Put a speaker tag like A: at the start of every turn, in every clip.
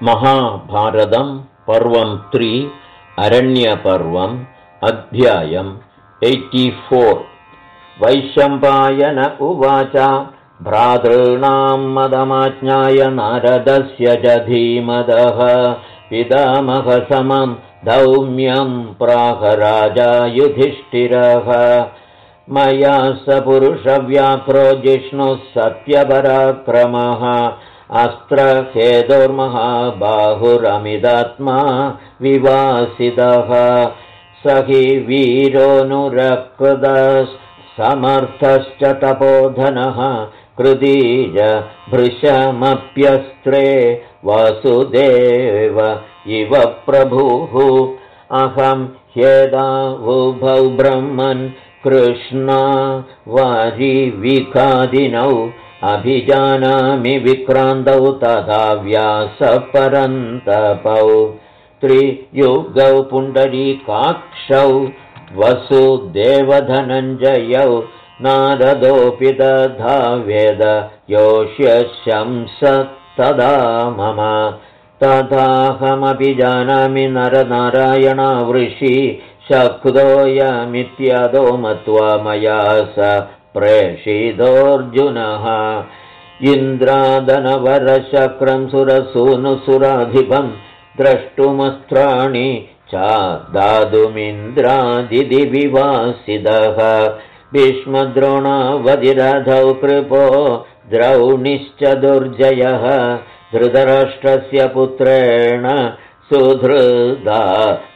A: महाभारतं पर्वं 3 अरण्यपर्वम् अध्यायम् 84 वैशम्पायन उवाच भ्रातॄणां मदमाज्ञाय नारदस्य च धीमदः पितामहसमं धौम्यं प्राहराजा युधिष्ठिरः मया स पुरुषव्याघ्रो जिष्णुः सत्यपराक्रमः अस्त्रखेदोर्महाबाहुरमिदात्मा विवासितः स हि वीरोऽनुरकृतः तपोधनः कृतीज भृशमप्यस्त्रे वासुदेव इव प्रभुः अहं ह्येदावुभौ ब्रह्मन् कृष्णा वारिविकादिनौ अभिजानामि विक्रान्तौ तथा व्यासपरन्तपौ त्रियुगौ पुण्डरीकाक्षौ वसुदेवधनञ्जयौ नारदोऽपि तथा वेद योष्यशंस तदा मम तथाहमपि जानामि नरनारायणावृषि शक्तोऽयमित्यदो मत्वा मया स प्रेषितोऽर्जुनः इन्द्रादनवरशक्रं सुरसूनुसुराधिपं द्रष्टुमस्त्राणि च दातुमिन्द्रादिविवासितः भीष्मद्रोणावधिरथौ कृपो द्रौणिश्च दुर्जयः धृतराष्ट्रस्य पुत्रेण सुधृदा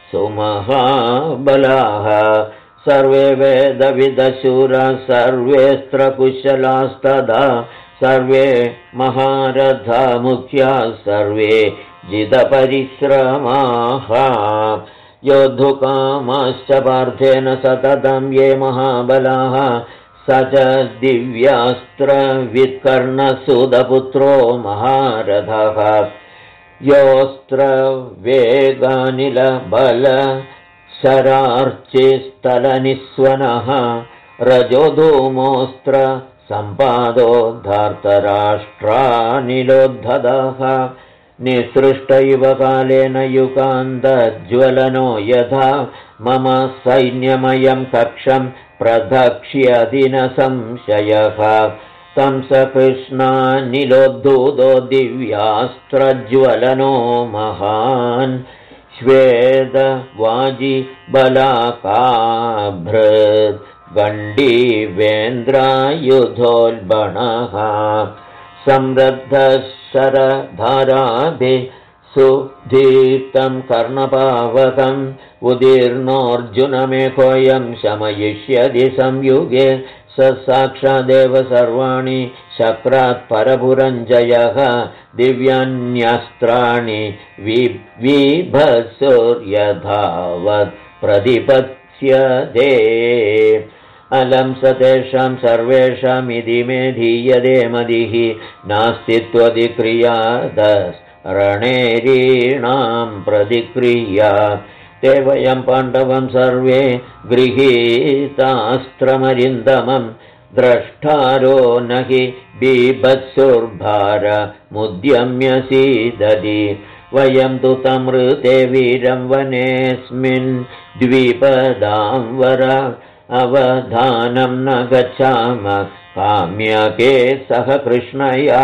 A: सुमहाबलाः सर्वे वेदविदशूराः सर्वेऽस्त्रकुशलास्तदा सर्वे महारथा मुख्याः सर्वे जितपरिश्रमाः योद्धुकामाश्च पार्थेन सततं ये महाबलाः स च दिव्यास्त्रवित्कर्णसुतपुत्रो महारथः योऽस्त्रवेगानिलबल शरार्चिस्तलनिस्वनः रजोधूमोऽस्त्र सम्पादो धार्तराष्ट्रानिलोद्धतः निसृष्ट इव कालेन युगान्तज्वलनो यथा मम सैन्यमयं कक्षं प्रदक्ष्यति न संशयः तं स कृष्णानिलोद्धूतो दिव्यास्त्रज्वलनो महान् श्वेतवाजि बलाकाभृद् गण्डीवेन्द्रायुधोल्बणः संरद्धः शरधाराभिः सुदीप्तं कर्णपावकम् उदीर्णोऽर्जुनमेकोऽयं शमयिष्यति संयुगे स साक्षादेव सर्वाणि शक्रात् परपुरञ्जयः दिव्यान्यस्त्राणि विभत्सुर्यथावत् प्रतिपत्स्यते अलं स तेषां सर्वेषामिति मे धीयते मदिः नास्ति त्वदिक्रियादरणेरीणां प्रतिक्रिया ते वयं पाण्डवं सर्वे गृहीतास्त्रमरिन्दमं द्रष्टारो न हि बीभत्सुर्भारमुद्यम्यसीदति वयं तु तमृते वीरं वनेऽस्मिन् द्विपदां वर अवधानं न गच्छाम काम्यके सह कृष्णया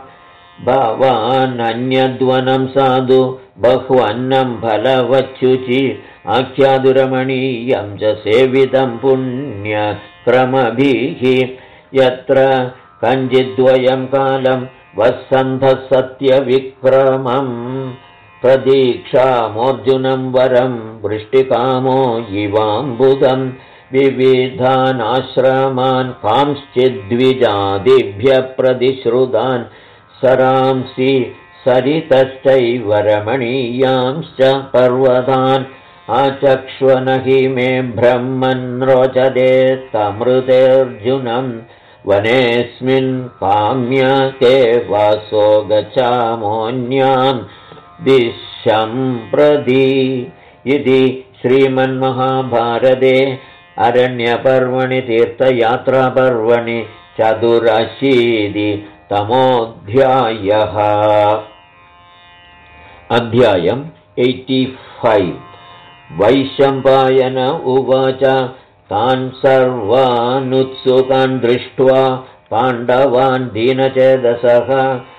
A: भवानन्यद्वनं साधु बह्वन्नं फलवच्छुचि आख्यादुरमणीयं च सेवितं पुण्यक्रमभिः यत्र कञ्चिद्वयं कालं वसन्तः सत्यविक्रमं प्रतीक्षामोऽर्जुनं वरं वृष्टिकामो इवाम्बुदं विविधान् आश्रमान् कांश्चिद्विजादिभ्यः प्रतिश्रुतान् सरांसि सरितश्चैव रमणीयांश्च पर्वतान् आचक्ष्वन हि मे ब्रह्मन् रोचते तमृतेऽर्जुनं वनेऽस्मिन् काम्यके वासो गच्छामोऽन्यां दिशं प्रति इति श्रीमन्महाभारते अरण्यपर्वणि तीर्थयात्रापर्वणि चतुरशीतितमोऽध्यायः। अध्यायम् 85 वैशम्पायन उवाच तान् सर्वानुत्सुकान् दृष्ट्वा पाण्डवान् दीनचेदसः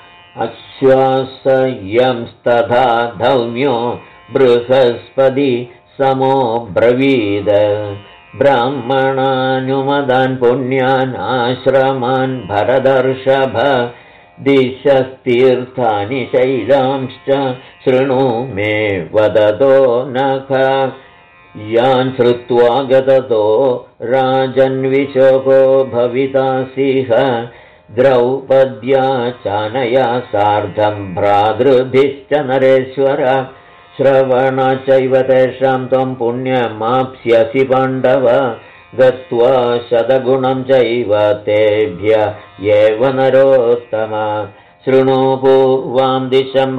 A: आश्वासयंस्तथा धौम्यो बृहस्पति समो ब्रवीद ब्राह्मणानुमदान् पुण्यान् आश्रमान् भरदर्षभ दिशस्तीर्थानि शैलांश्च शृणु मे वदतो नख यान् श्रुत्वा गततो राजन्विशोको भवितासिह द्रौपद्या चानया सार्धं भ्रातृभिश्च नरेश्वर श्रवणा चैव तेषां त्वं पुण्यमाप्स्यसि पाण्डव गत्वा शतगुणं चैव तेभ्य एव नरोत्तम शृणु पूर्वां दिशं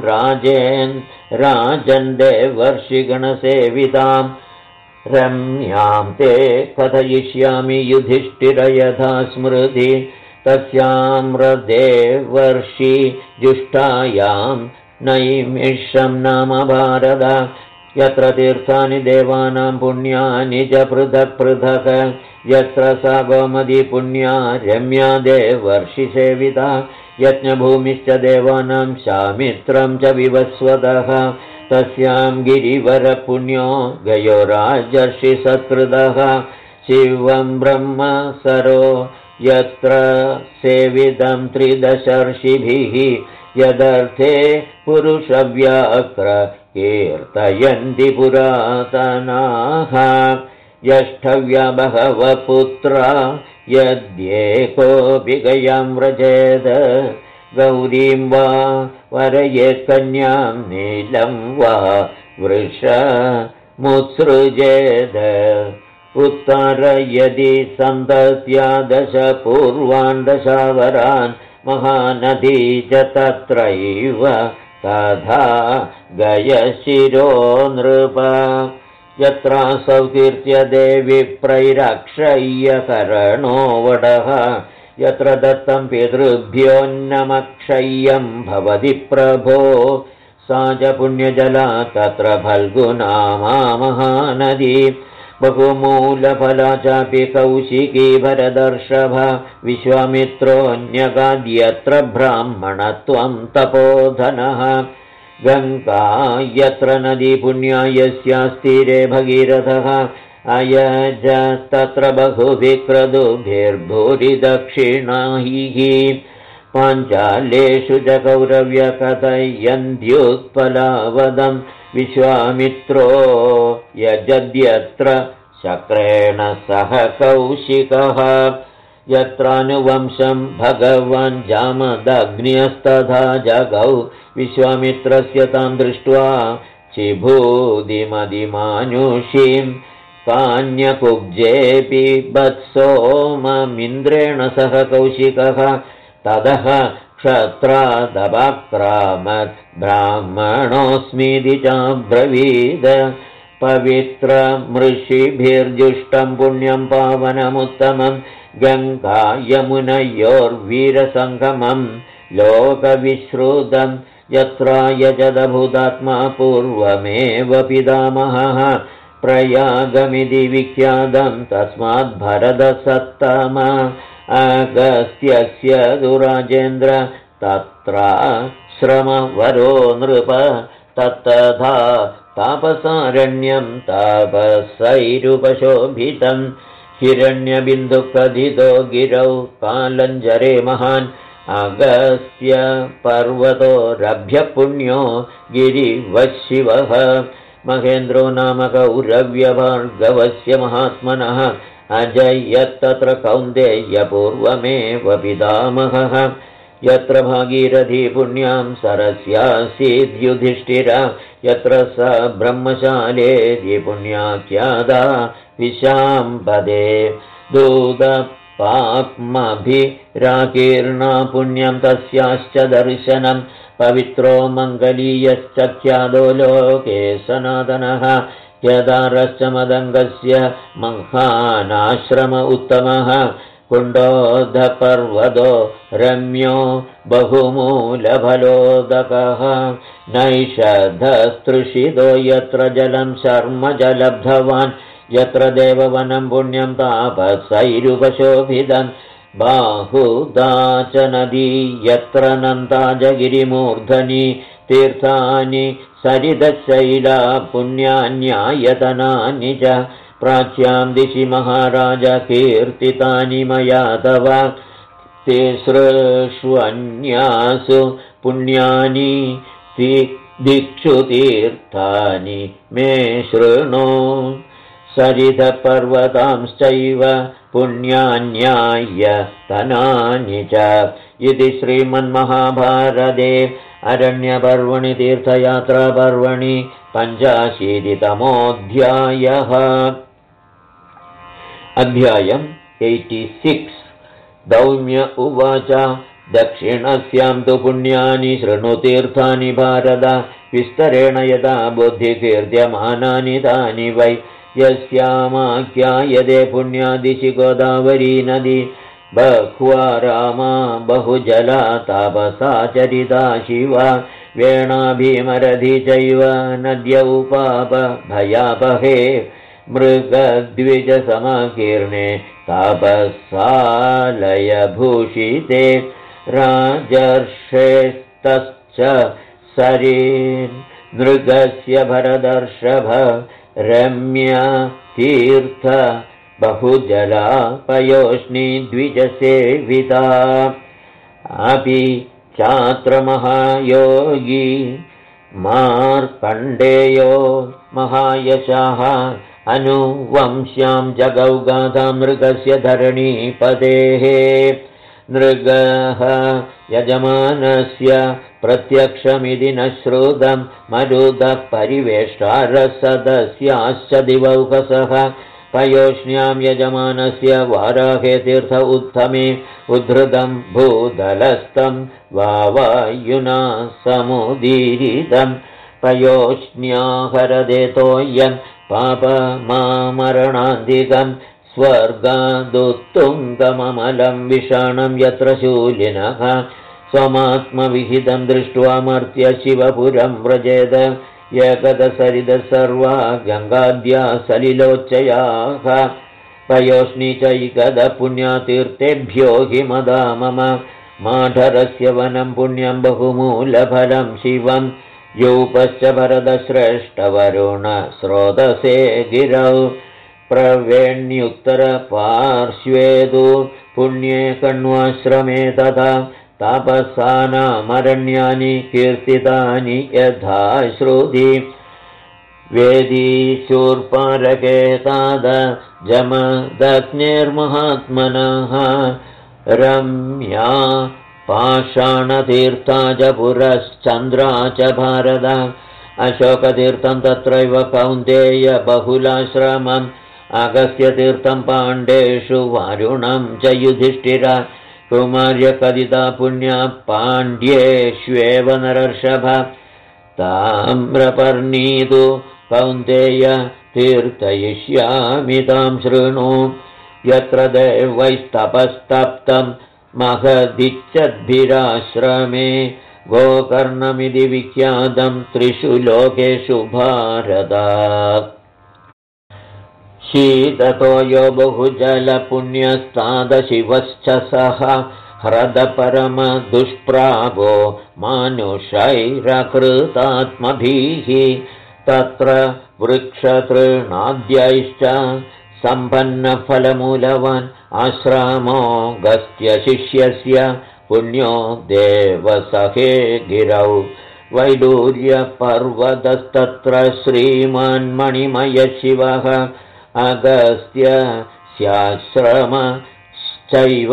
A: राजन् देवर्षिगणसेवितां रम्यां ते कथयिष्यामि युधिष्ठिर यथा स्मृति तस्यां देवर्षि जुष्टायां नैमिषं नाम भारत यत्र तीर्थानि देवानां पुण्यानि च पृथक् पृथक् यत्र सा गोमती पुण्या रम्या देवर्षिसेविता यज्ञभूमिश्च देवानां शामित्रं च विवस्वतः तस्यां गिरिवरपुण्यो गयो राजर्षिसत्कृतः शिवं ब्रह्म सरो यत्र सेवितं त्रिदशर्षिभिः यदर्थे पुरुषव्याक्र कीर्तयन्ति पुरातनाः यष्ठव्या बहवः पुत्रा यद्येकोऽपि गयां व्रजेद गौरीं वा वरयेत् कन्यां नीलं वा वृषमुत्सृजेद उत्तर यदि सन्तत्या दश पूर्वान् दशावरान् महानदी च तत्रैव तथा गयशिरो नृप यत्रासौ कीर्त्य देवि प्रैरक्षय्यकरणो वडः यत्र दत्तं पितृभ्योऽन्नमक्षय्यं भवति प्रभो सा च पुण्यजला तत्र फल्गुनामा महानदी बहुमूलफला चापि कौशिकी भरदर्षभ विश्वामित्रोऽन्यगाद्यत्र ब्राह्मणत्वं तपोधनः गङ्गा यत्र नदी पुण्या यस्यास्तीरे भगीरथः अयज तत्र बहुभिक्रतुभिर्भूरि दक्षिणाहिः पाञ्चालेषु च कौरव्यकथयन्त्युत्पलावदं विश्वामित्रो यजद्यत्र शक्रेण सह कौशिकः यत्रानुवंशं भगवान् जामदग्न्यस्तथा जगौ विश्वामित्रस्य तां दृष्ट्वा चिभूदिमदिमानुषीं कान्यकुब्जेऽपि वत्सोममिन्द्रेण सह कौशिकः ततः क्षत्रादपक्रामत् ब्राह्मणोऽस्मीति चाब्रवीद पवित्रमृषिभिर्जुष्टं पुण्यं पावनमुत्तमं गङ्गा यमुनयोर्वीरसङ्गमं लोकविश्रुतं यत्रायजदभूतात्मा पूर्वमेव पितामहः प्रयागमिति विख्यातं तस्माद्भरतसत्तम अगस्त्यस्य दुराजेन्द्र तत्राश्रमवरो नृप तत्तथा तापसारण्यं तापसैरुपशोभितं हिरण्यबिन्दुकथितो गिरौ कालञ्जरे महान् अगस्त्य पर्वतो रभ्यपुण्यो गिरिवशिवः महेन्द्रो नाम कौरव्यभार्गवस्य महात्मनः अजयत्तत्र कौन्तेयपूर्वमेव पितामहः यत्र भागीरथी पुण्यां सरस्यासीद्युधिष्ठिर यत्र स ब्रह्मशालेति पुण्याख्यादा विशाम्पदे दूतपाप्मभिराकीर्णा पुण्यं तस्याश्च दर्शनं पवित्रो मङ्गलीयश्च ख्यातो लोके सनातनः केदारश्च मदङ्गस्य महानाश्रम उत्तमः कुण्डोदपर्वतो रम्यो बहुमूलफलोदकः नैषधस्तृषितो यत्र जलं शर्मजलब्धवान् यत्र देववनं पुण्यं तापसैरुपशोभितं बाहुदा च नदी यत्र नन्ताजगिरिमूर्धनि तीर्थानि सरितशैला पुण्यान्यायतनानि च प्राच्यां दिशि महाराज कीर्तितानि मया तव तिसृष्वन्यासु पुण्यानि दिक्षु तीर्थानि मे शृणु सरितपर्वतांश्चैव पुण्यान्यायतनानि च इति श्रीमन्महाभारते अरण्यपर्वणि तीर्थयात्रापर्वणि 85तमोऽध्यायः। अध्यायम् 86। दौम्य उवाच दक्षिणस्यां तु पुण्यानि शृणुतीर्थानि भारत विस्तरेण यदा बुद्धिकीर्त्यमानानि तानि वै यस्यामाख्यायते पुण्यादिशि गोदावरी नदी बह्वा रामा बहुजला तापसा चरिता शिवा वेणा भीमरथी चैव नद्य उपाप भयापहे मृगद्विजसमकीर्णे तापसालयभूषिते राजर्षेस्तश्च सरीन् नृगस्य भरदर्षभ रम्य तीर्थ बहुजला पयोष्णी द्विजसेविता अपि चात्र महायोगी मार्कण्डेयो महायशः अनुवंश्यां जगौ गाथां मृगस्य धरणीपतेः नृगः यजमानस्य प्रत्यक्षमिति न श्रुतं मरुतः परिवेष्टारसदस्याश्च दिवौकसः पयोष्ण्यां यजमानस्य वाराहे तीर्थ उत्तमे उद्धृतं भूदलस्थं वायुना समुदीरितं पयोष्ण्याहरदेतोयं पापमामरणान्तिकं स्वर्गादुत्तुङ्गममलं विषाणं यत्र शूलिनः स्वमात्मविहितं दृष्ट्वा मर्त्य शिवपुरं व्रजेत एकदसरितः सर्वा गङ्गाद्या सलिलोच्चयाः पयोष्णी चैकद पुण्यातीर्थेभ्यो हि मदा मम माठरस्य वनं पुण्यं बहुमूलफलं शिवं यूपश्च भरतश्रेष्ठवरुण स्रोतसे गिरौ प्रवेण्युत्तरपार्श्वे तु पुण्ये कण्वाश्रमे तथा तापसानामरण्यानि कीर्तितानि यथा श्रुति वेदीशूर्पारकेताद जमदग्नेर्महात्मनः रम्या पाषाणतीर्था च पुरश्चन्द्रा च भारत अशोकतीर्थं तत्रैव कौन्तेय बहुलाश्रमम् अगस्त्यतीर्थं पाण्डेषु वारुणं च युधिष्ठिर कुमार्यकदिता पुण्या पाण्ड्येष्वेव नरर्षभ ताम्रपर्णीतु कौन्तेय तीर्थयिष्यामि तां शृणु यत्र देवैस्तपस्तप्तं महदिच्छद्भिराश्रमे गोकर्णमिति विख्यातं त्रिषु लोकेषु भारतात् शीततो यो बहुजलपुण्यस्तादशिवश्च सः ह्रदपरमदुष्प्रापो मानुषैरकृतात्मभिः तत्र वृक्षतृणाद्यैश्च सम्पन्नफलमूलवान् आश्रमो गस्त्यशिष्यस्य पुण्यो देवसखे गिरौ वैडूर्यपर्वतस्तत्र श्रीमान्मणिमयशिवः अगस्त्यस्याश्रमश्चैव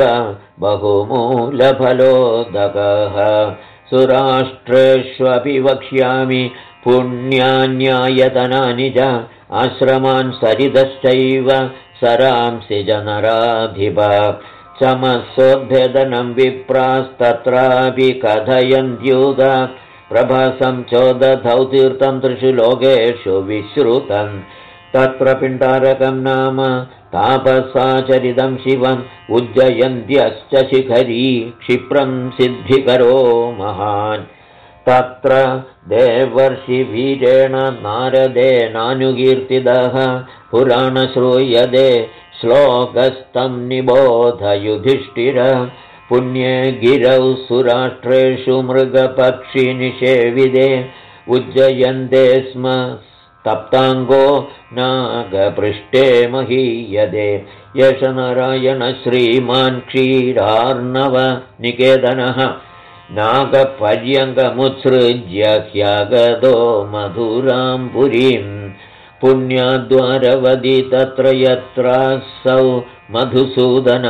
A: बहुमूलफलोदकः सुराष्ट्रेष्वपि वक्ष्यामि पुण्यान्यायतनानि च आश्रमान् सरितश्चैव सरांसि जनराधिप चमसोद्भेदनं विप्रास्तत्रापि कथयन्त्युत प्रभासं चोदधौ तीर्थं त्रिषु लोकेषु विश्रुतम् तत्र पिण्डारकं नाम तापसाचरितं शिवम् उज्जयन्त्यश्च शिखरी क्षिप्रं सिद्धिकरो महान् तत्र देवर्षिवीरेण नारदेनानुकीर्तितः पुराणश्रूयते श्लोकस्तं निबोध युधिष्ठिर पुण्ये गिरौ सुराष्ट्रेषु मृगपक्षिनिषेविदे उज्जयन्ते स्म तप्ताङ्गो नागपृष्ठे महीयते यश नारायण श्रीमान् क्षीरार्णवनिकेतनः नागपर्यङ्गमुत्सृज्य ह्यागतो मधुरां पुरीं पुण्याद्वारवदि तत्र यत्रासौ मधुसूदन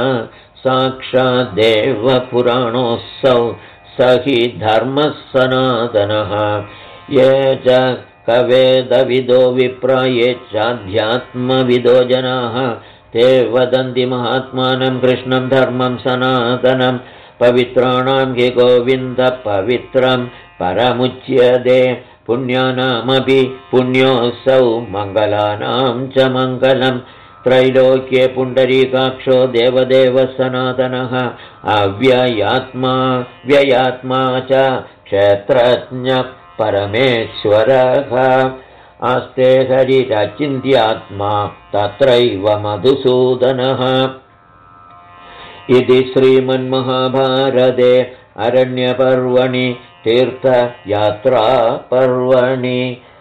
A: साक्षाद्देवपुराणोऽसौ स हि धर्मः सनातनः ये च कवेदविदो विप्राये चाध्यात्मविदो जनाः ते वदन्ति महात्मानं कृष्णं धर्मं सनातनं पवित्राणां हि गोविन्द पवित्रं परमुच्यते पुण्यानामपि पुण्योऽसौ मङ्गलानां च मङ्गलं त्रैलोक्ये पुण्डरीकाक्षो देवदेवः सनातनः अव्ययात्मा व्ययात्मा च क्षेत्रज्ञः परमेश्वरः आस्ते हरिरचिन्त्यात्मा तत्रैव मधुसूदनः इति श्रीमन्महाभारते अरण्यपर्वणि तीर्थयात्रापर्वणि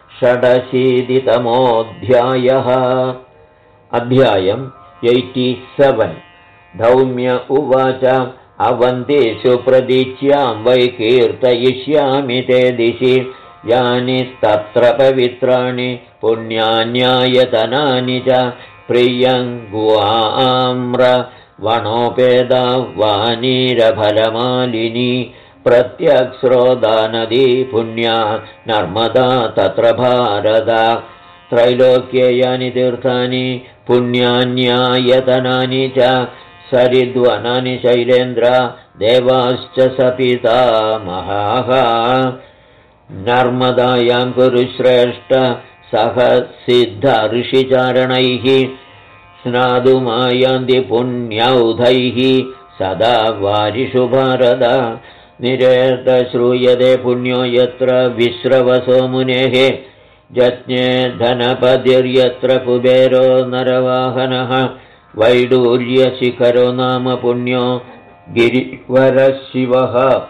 A: 86तमोऽध्यायः अध्यायम् 87 धौम्य उवाच अवन्तेषु प्रदीच्यां वै कीर्तयिष्यामि ते दिशि यानि तत्र पवित्राणि पुण्यान्यायतनानि च प्रियङ्गुआम्र वनोपेदा वानीरफलमालिनी प्रत्यक्स्रोदा नदी पुण्या नर्मदा तत्र भारत त्रैलोक्ये यानि तीर्थानि पुण्यान्यायतनानि च सरिद्वनानि शैलेन्द्र देवाश्च सपितामहाः नर्मदायां कुरुश्रेष्ठ सह सिद्धऋषिचारणैः स्नातुमायान्ति पुण्यौधैः सदा वारिषु भारत निरेत श्रूयते पुण्यो यत्र विश्रवसो मुनेः जज्ञे धनपतिर्यत्र कुबेरो नरवाहनः वैडूर्यशिखरो नाम पुण्यो गिरिवरशिवः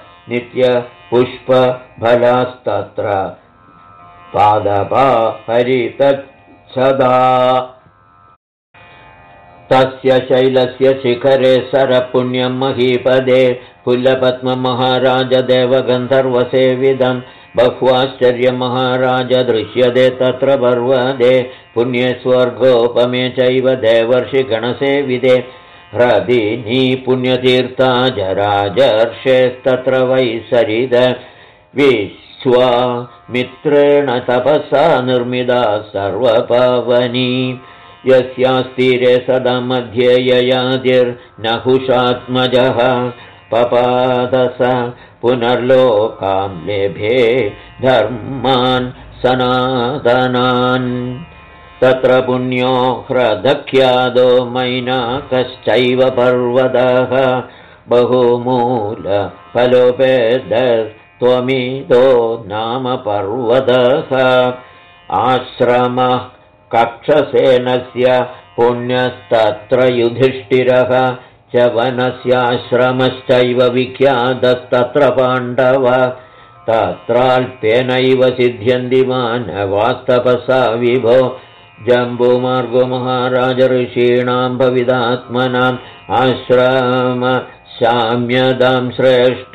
A: नित्यपुष्पफलास्तत्र पादपा हरितच्छदा तस्य शैलस्य शिखरे सरपुण्यं महीपदे कुलपद्ममहाराज देवगन्धर्वसेविदं बह्वाश्चर्यं महाराज दृश्यते तत्र पर्वते पुण्ये स्वर्गोपमे चैव देवर्षिगणसेविदे ह्रदिनी पुण्यतीर्था जराजर्षेस्तत्र वै सरिद विश्वामित्रेण तपसा निर्मिता सर्वपावनी यस्यास्तीरे सदा मध्ये ययातिर्नहुषात्मजः पपादस पुनर्लोकां लेभे धर्मान् सनातनान् तत्र पुण्यो ह्रदख्यादो मैनाकश्चैव पर्वतः बहुमूलफलोपेदस्त्वमिदो नाम पर्वतः आश्रमः कक्षसेनस्य पुण्यस्तत्र युधिष्ठिरः च वनस्याश्रमश्चैव विख्यातस्तत्र पाण्डव तत्राल्पेनैव सिद्ध्यन्ति मानवास्तपसा विभो जम्बुमार्गो महाराज ऋषीणां भविदात्मनाम् आश्रमशाम्यदां श्रेष्ठ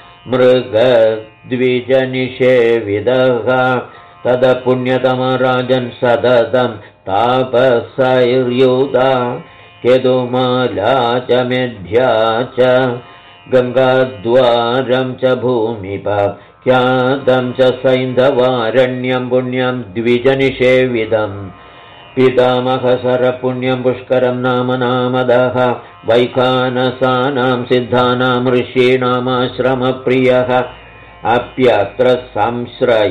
A: मृगद्विजनिषेविदः तदपुण्यतमराजन् सततं तापसैर्युता केतुमाला च मेध्या च गङ्गाद्वारं च भूमिप ख्यातं च सैन्धवारण्यं पुण्यं द्विजनिषेविदम् पितामहसरपुण्यं पुष्करं नाम नामदः वैखानसानां सिद्धानां ऋषीणामाश्रमप्रियः अप्यत्र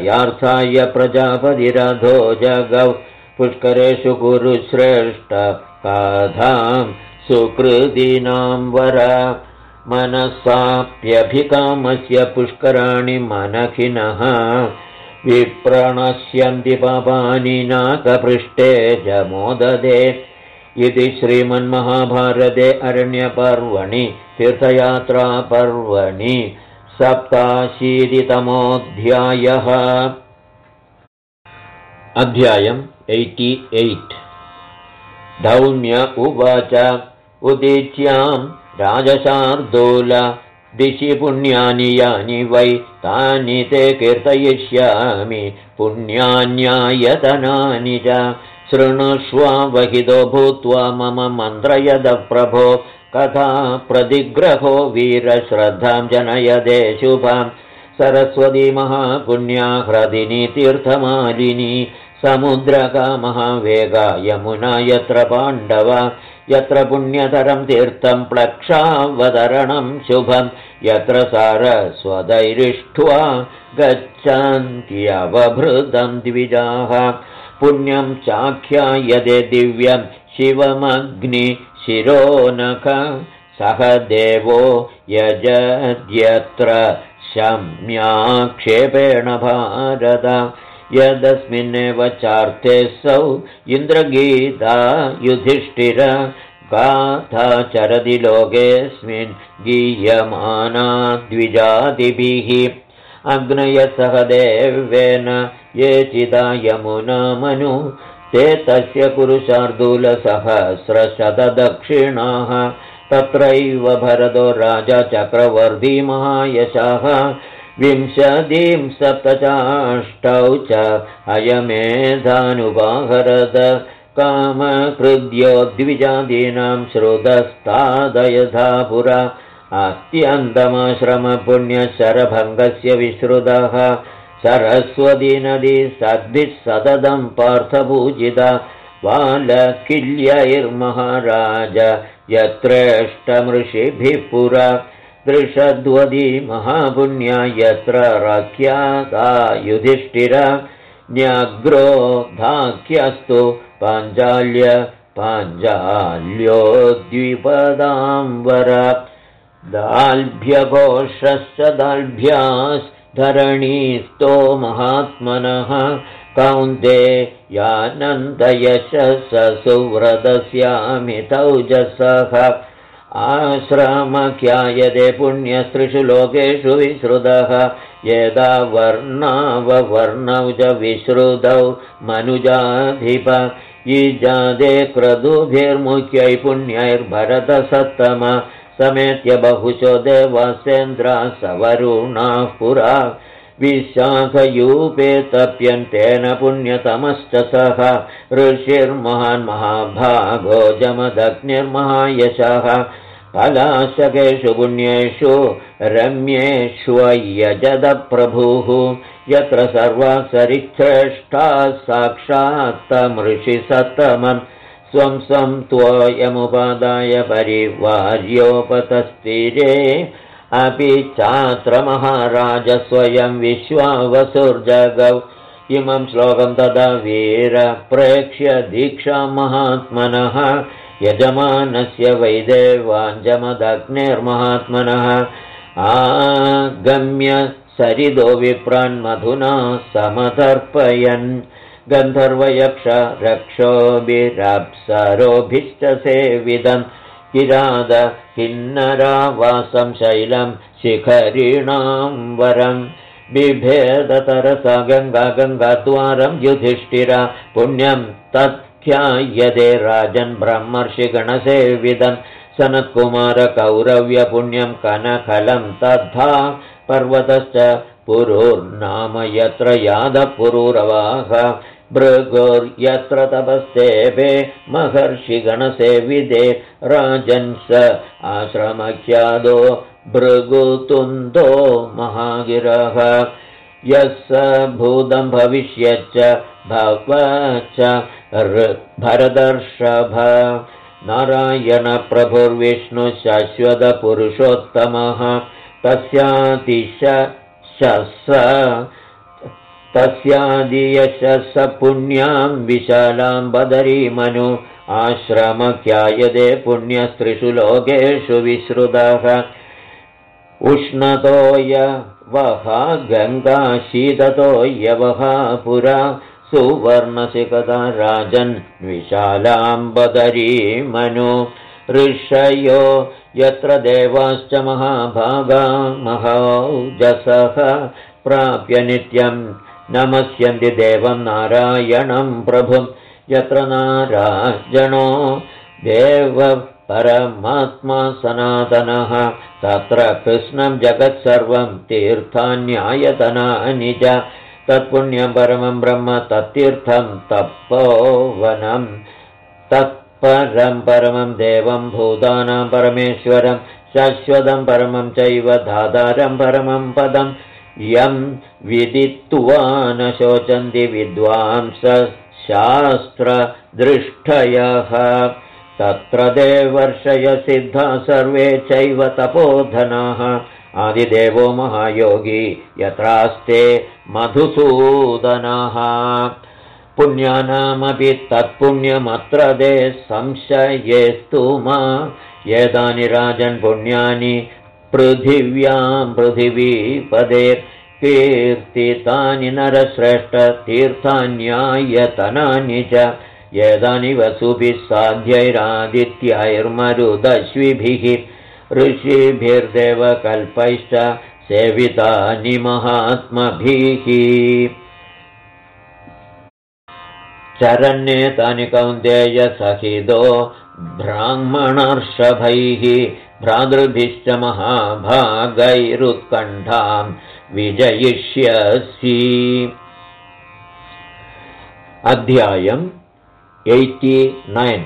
A: संश्रयार्थाय प्रजापतिरथो जगौ पुष्करेषु कुरुश्रेष्ठ कथां सुकृतीनां वर मनसाप्यभिकामस्य पुष्कराणि मनखिनः विप्रणश्यन्ति पापानि नाकपृष्ठे जमोददे इति श्रीमन्महाभारते अरण्यपर्वणि तीर्थयात्रापर्वणि 87तमोऽध्यायः। अध्यायम् 88। धौम्य उवाच उदीच्यां राजशार्दूल दिशि पुण्यानि यानि वै तानि ते कीर्तयिष्यामि पुण्यान्यायतनानि च शृणुष्वावहितो भूत्वा मम मन्त्रयद प्रभो कथा प्रतिग्रहो वीरश्रद्धां जनयदे शुभां सरस्वती महापुण्या ह्रदिनी तीर्थमालिनी समुद्रका महावेगा यमुना यत्र पाण्डवा यत्र पुण्यतरं तीर्थं प्लक्षावतरणं शुभं यत्र सारस्वतैरिष्ट्वा गच्छन्त्यवभृतं द्विजाः पुण्यं चाख्यायते दिव्यं शिवमग्निशिरोनख सह देवो यजद्यत्र शम्याक्षेपेण भारत यदस्मिन्नेव चार्थेऽसौ इन्द्रगीता युधिष्ठिर गाथा चरति लोकेऽस्मिन् गीयमाना द्विजातिभिः अग्नयः सह देवेन ये चिदा यमुना मनु ते तस्य कुरुशार्दूलसहस्रशतदक्षिणाः तत्रैव भरतो राजा चक्रवर्ती महायशः 20 सप्तचाष्टौ च अयमेधानुपाहरत कामकृद्यो द्विजादीनां श्रुतस्तादयथा पुरा अत्यन्तमाश्रमपुण्यशरभङ्गस्य विश्रुतः सरस्वती नदी सद्भिः सततं पार्थपूजिता वालकिल्यैर्महाराज यत्रेष्टमृषिभिः पुरा दृषद्वदी महापुण्या यत्र रख्याता युधिष्ठिरा न्यग्रो धाख्यस्तु पाञ्चाल्यो द्विपदाम्बर दाल्भ्यघोषश्च दाल्भ्यास्तरणीस्तो महात्मनः कौन्तेयानन्दयशः सुव्रतस्यामितौजसः आश्रमख्यायते पुण्यस्त्रिषु लोकेषु विश्रुतः यदा वर्णाववर्णौ च विश्रुतौ मनुजाधिप ईजादे क्रतुभिर्मुख्यै पुण्यैर्भरतसत्तम समेत्य बहुशो देवासेन्द्राः सवरुणाः पुरा विशाखयूपे तप्यन्तेन पुण्यतमश्च सः ऋषिर्महान् महाभागो जमदग्निर्महायशः पलाशकेषु पुण्येषु रम्येष्वयजदप्रभुः यत्र सर्वाः सरिश्रेष्ठाः साक्षात्तमृषिसत्तमम् स्वं स्वं त्वयमुपादाय परिवार्योपतस्थिरे अपि चात्र महाराज स्वयं विश्वावसुर्जगौ इमं श्लोकं तदा वीर प्रेक्ष्य दीक्षा महात्मनः यजमानस्य वैदेवाञ्जमदग्निर्महात्मनः आगम्य सरिदो विप्रान्मधुना समतर्पयन् गन्धर्वयक्ष रक्षोभिरप्सरोभिश्च सेविदम् किराद किन्नरावासं शैलं शिखरिणां वरं बिभेदतरसा गङ्गाद्वारं युधिष्ठिरा पुण्यं तत्ख्यायते राजन् ब्रह्मर्षिगणसेविदं सनत्कुमारकौरव्यपुण्यं कनकलं तथा पर्वतश्च पुरुर्नाम यत्र यादपुरुरवाह भृगुर्यत्र तपस्तेभे महर्षिगणसेविदे राजन्स आश्रमख्यादो भृगुतुन्दो महागिरः यः स भूतं भविष्यच्च भवच्च भरतर्षभ नारायणप्रभुर्विष्णुः शाश्वतपुरुषोत्तमः तस्यादियशस पुण्यां विशालां बदरीमनु आश्रमख्यायते पुण्यस्त्रिषु लोकेषु विश्रुतः उष्णतो यवहा गङ्गा शीततो यवहा पुरा सुवर्णशिखता राजन् विशालां बदरीमनु ऋषयो यत्र देवाश्च महाभागा महौजसः प्राप्य नित्यं नमस्यन्ति देवं नारायणं प्रभुं यत्र नारायणो देवः परमात्मा सनातनः तत्र कृष्णं जगत्सर्वं तीर्थान्यायतनानि च तत्पुण्यं परमं ब्रह्म तत्तीर्थं तपोवनं तत्परं परमं देवं भूतानां परमेश्वरं शाश्वतं परमं चैव धातारं परमं पदं यं विदित्वा न शोचन्ति विद्वांसः शास्त्रदृष्टयः तत्र देवर्षय सिद्धा सर्वे चैव तपोधनाः आदिदेवो महायोगी यत्रास्ते मधुसूदनः पुण्यानामपि तत्पुण्यमत्र ते संशयेस्तु मा एतानि राजन् पुण्यानि पृथिव्यां पृथिवीपदे कीर्तितानि नरश्रेष्ठतीर्थान्यायतनानि च एतानि वसुभिः साध्यैरादित्यैर्मरुदश्विभिः ऋषिभिर्देवकल्पैश्च सेवितानि महात्मभिः चरन्नेतानि कौन्तेय सहितो ब्राह्मणर्षभैः भ्रातृभिश्च महाभागैरुत्कण्ठां विजयिष्यसि। अध्यायम् 89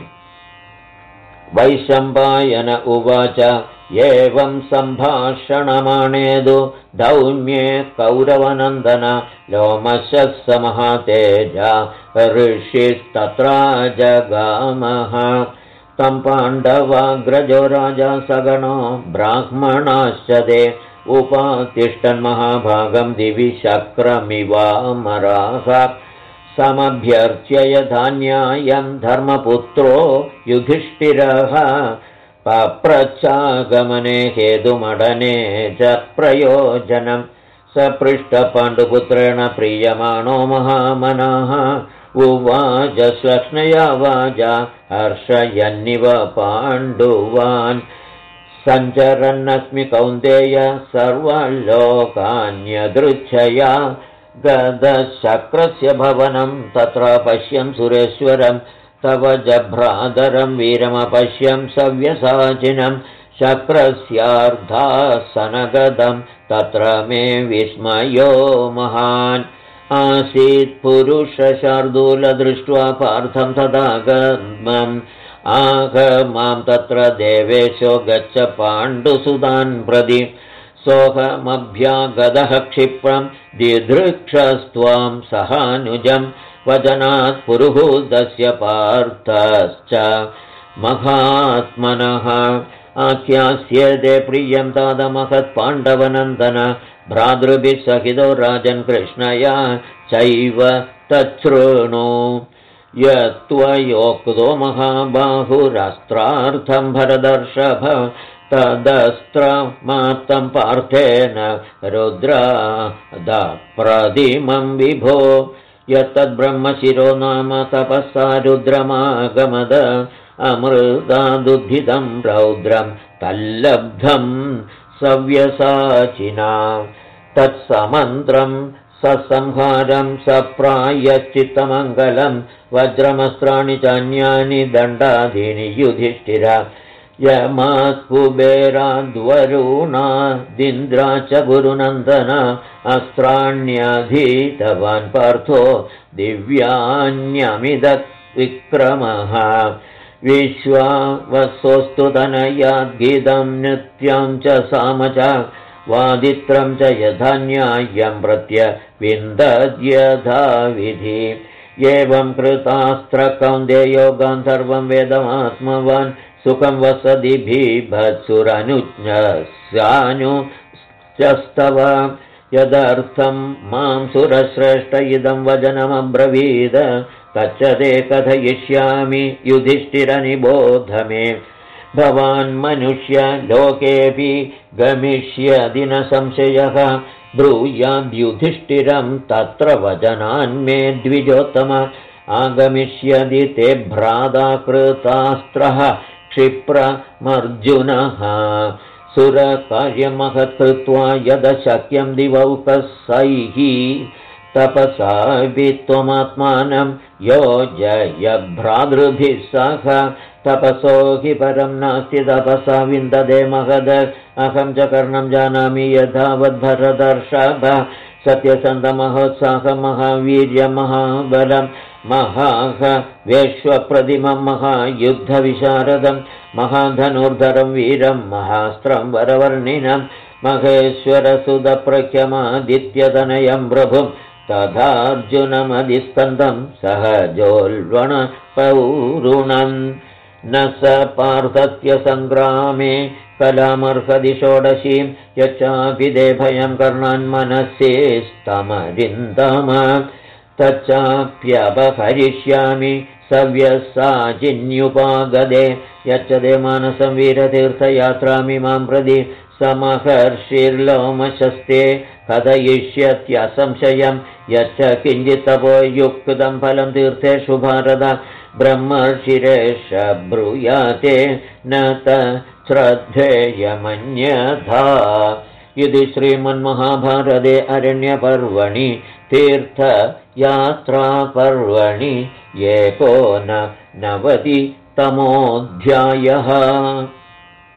A: वैशम्पायन उवाच एवं सम्भाषणमाणेदु धौम्ये कौरवनन्दन लोमशः समहातेजा ऋषिस्तत्रा जगामः तं पाण्डवाग्रजो राजा सगणो ब्राह्मणाश्च ते उपातिष्ठन्महाभागं दिवि शक्रमिवामराः समभ्यर्च्य यथान्यायं धर्मपुत्रो युधिष्ठिरः पप्रच्छागमने हेतुमडने च प्रयोजनं स पृष्ठपाण्डुपुत्रेण प्रीयमाणो महामनः उवाच श्लक्ष्णया वाजा हर्षयन्निव पाण्डुवान् सञ्चरन्नस्मि कौन्तेय सर्वलोकान्यदृच्छया गदशक्रस्य भवनं तत्र पश्यं सुरेश्वरं तव जभ्रातरं वीरमपश्यं सव्यसाचिनं शक्रस्यार्धासनगदं तत्र मे विस्मयो महान् आसीत् पुरुषशार्दूल दृष्ट्वा पार्थं तदागमम् आह मां तत्र देवेशो गच्छ पाण्डुसुतान् प्रति सोऽहमभ्यागतः क्षिप्रं दिदृक्षस्त्वां सहानुजं वचनात् पुरुहूतस्य पार्थश्च महात्मनः आख्यास्यते प्रियं तादमहत् पाण्डवनन्दन भ्रातृभिः सहितो राजन् कृष्णया चैव तच्छृणु यत्त्वयोक्तो महाबाहुरस्त्रार्थं भरदर्षभ तदस्त्रमाप्तं पार्थेन रुद्रादप्रतिमं विभो यत्तद्ब्रह्मशिरो नाम तपःसा रुद्रमागमद अमृतादुद्धितं रौद्रं तल्लब्धं सव्यसाचिना तत्समन्त्रं ससंहारं सप्रायश्चित्तमङ्गलं वज्रमस्त्राणि चान्यानि दण्डादीनि युधिष्ठिर यमात्कुबेराद्वरुणादिन्द्रा च गुरुनन्दन अस्त्राण्यधीतवान् पार्थो दिव्यान्यमिदविक्रमः विश्वावसोऽस्तु तनयाद्गीतं नित्यं च साम च वादित्रं च यथा न्याय्यं प्रत्यविन्दद्यथा विधि एवं कृतास्त्रकौन्तेयो गान्धर्वं वेदमात्मवान् सुखं वसति बिभत्सुरनुज्ञस्यानुश्चस्तव यदर्थं मां सुरश्रेष्ठ इदं वचनमब्रवीद तच्च ते कथयिष्यामि युधिष्ठिरनिबोध मे। भवान् मनुष्य लोकेऽपि गमिष्यति न संशयः ब्रूयाद्युधिष्ठिरं तत्र वचनान्मे द्विजोत्तम। आगमिष्यति ते भ्राता कृतास्त्रः क्षिप्रमर्जुनः सुरकार्यमहत् कृत्वा यदशक्यं दिवौकसैः तपसा वित्वमात्मानं योजय भ्रातृभिः सह। तपसो हि परं नास्ति तपसा विन्दते महद। अहं च कर्णं जानामि यथावद्भरतर्षभ सत्यसन्धमहोत्साहं महावीर्यमहाबलं महाहवेश्वप्रतिमं महायुद्धविशारदं महाधनुर्धरं वीरं महास्त्रं वरवर्णिनं महेश्वरसुतप्रख्यमादित्यतनयं प्रभुं तथार्जुनमधिस्कन्दं सहजोल्वणपौरुणं। न स पार्थत्यसङ्ग्रामे कलामर्हति षोडशीं यच्चापि ते भयं कर्णान्मनस्येस्तमरिन्दम तच्चाप्यपहरिष्यामि सव्यसाचिन्युपागदे यच्च ते मानसं वीरतीर्थयात्रामिमां प्रति समहर्षिर्लोमशस्ते कथयिष्यत्यसंशयं यच्च किञ्चित् तपोयुक्तं फलं तीर्थेषु भारत ब्रह्मर्षिरेष ब्रूयाते न तच्छ्रद्धेयमन्यथा। इति श्रीमन्महाभारते अरण्यपर्वणि तीर्थयात्रापर्वणि 19तमोऽध्यायः।